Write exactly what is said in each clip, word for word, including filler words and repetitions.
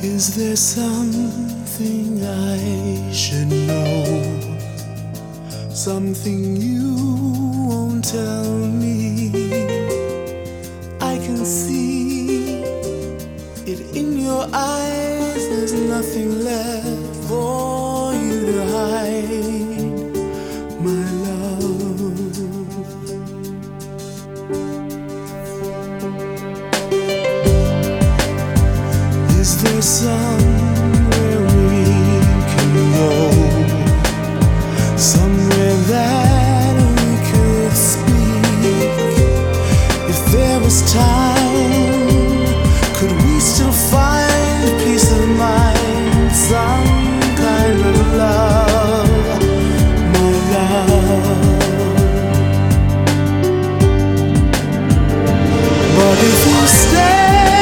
Is there something I should know? Something you won't tell me? I can see it in your eyes. There's nothing left for you to hide, my love. Is there somewhere we can go? Somewhere that we could speak? If there was time, could we still find peace of mind? Some kind of love, my love. But if you stay,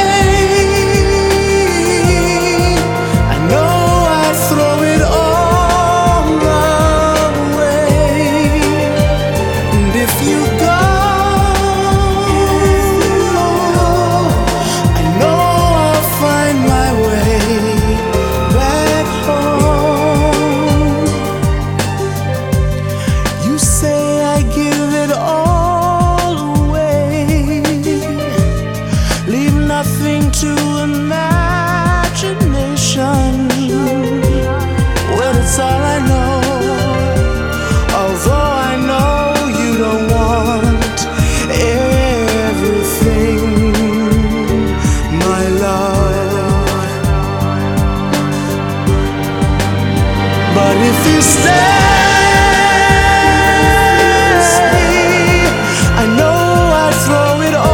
nothing to imagination. Well, it's all I know. Although I know you don't want everything, my love. But if you stay, I know I'd throw it all.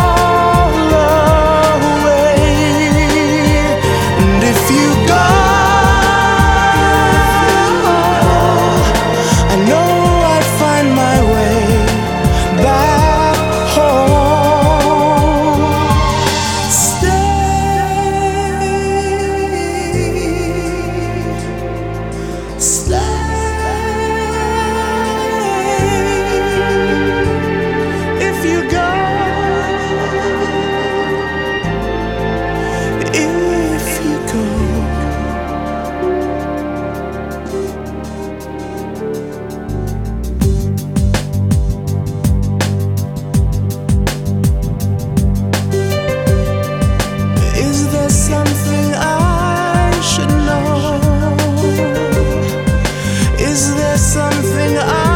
Something I should know. Is there something I